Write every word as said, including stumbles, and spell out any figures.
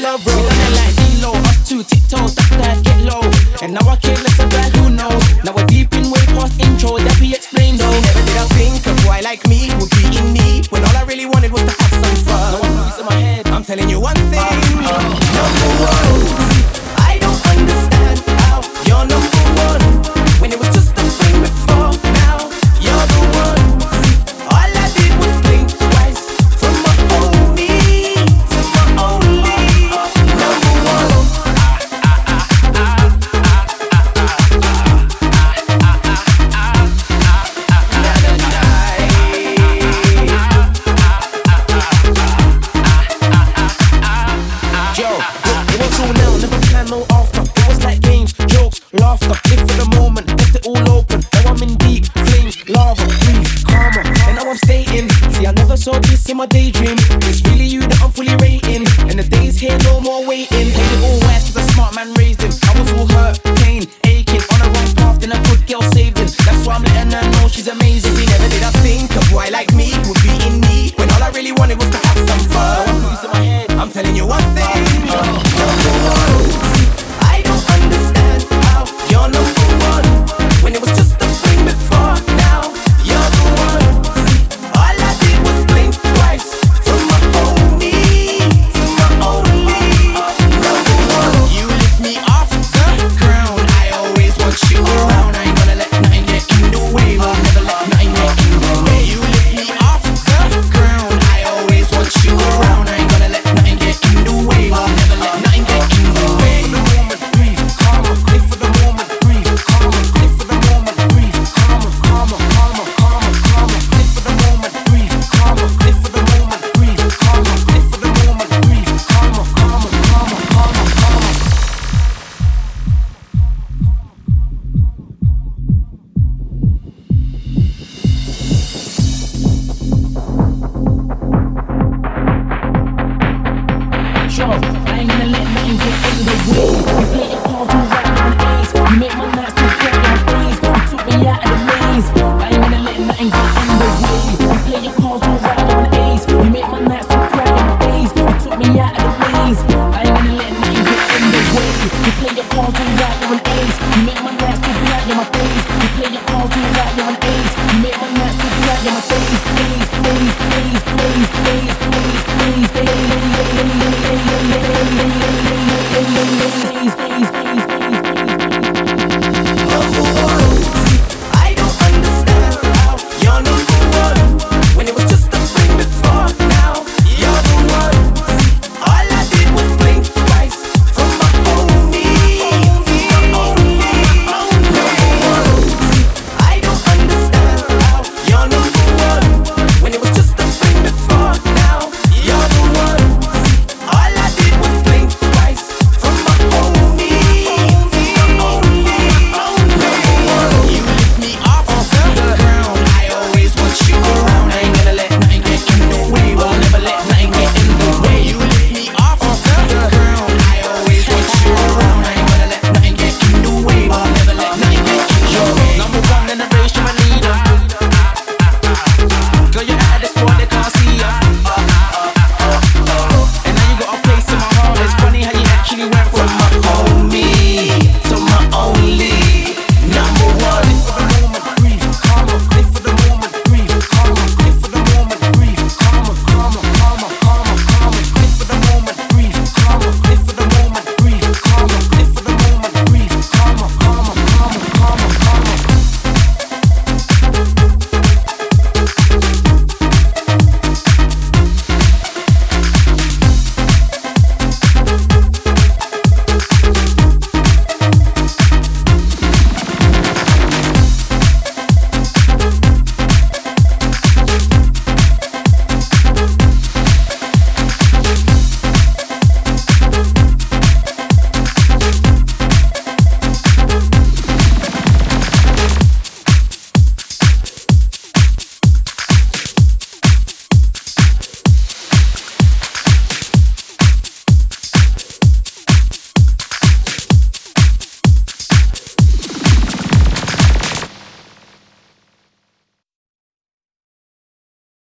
the road. We done it like D-Lo, up two tiptoes, that guy get low. And now I care less about who knows. Now we're deep in way past intros that we explain though. Never did I think a boy like me would be in need, when all I really wanted was to have some fun. No one moves in my head. I'm telling you one thing, uh, uh, number one. I don't understand how you're number one when it was just a thing before. Now you're the one. All I did was blink twice from my only to my only number one. Yo, it was all now, never plan no after. It was like games, jokes, laughter. Live for the moment, left it all open. Now I'm in deep flames, lava, breathe, karma. And now I'm stating, see I never saw this in my daydream. It's really you that I'm fully rating. And the days here, no more waiting. Played it all wise, cause a smart man raised him. I was all hurt, pain, aching. On a wrong path, then a good girl saved him. That's why I'm letting her know she's amazing. See, never did I think a boy like me would be in need, when all I really wanted was to have some fun. Who's in my head? I'm telling you one thing, number one. I don't understand how you're number one when it was just a thing before. Now you're the one. All I did was blink twice from my only to my only number one. You lift me off the ground. I always want you around. I ain't gonna let nothing get in the way. Will never let nothing get in the way. You lift me off the ground. I always want you around. I ain't gonna let nothing get in the way. Will never let nothing get in the way. For the moment, breathe, calmer. Live for the moment, breathe, calmer. Live for the moment, breathe, calmer, calmer, calmer, calmer, calmer. Live for the moment, breathe, calmer. Live for the moment, breathe, calmer. Live for the moment, breathe, calmer, calmer, calmer, calmer, calmer. Yo, I ain't gonna let nothing get in the way. You play your cards all right on A's. You make my nights so bright on days. You took me out of the maze. I ain't gonna let nothing get in the way. You play your cards all right on A's. You make my nights so bright on days. You took me out of the maze. I ain't gonna let nothing get in the way. You play your cards all right on A's. You make my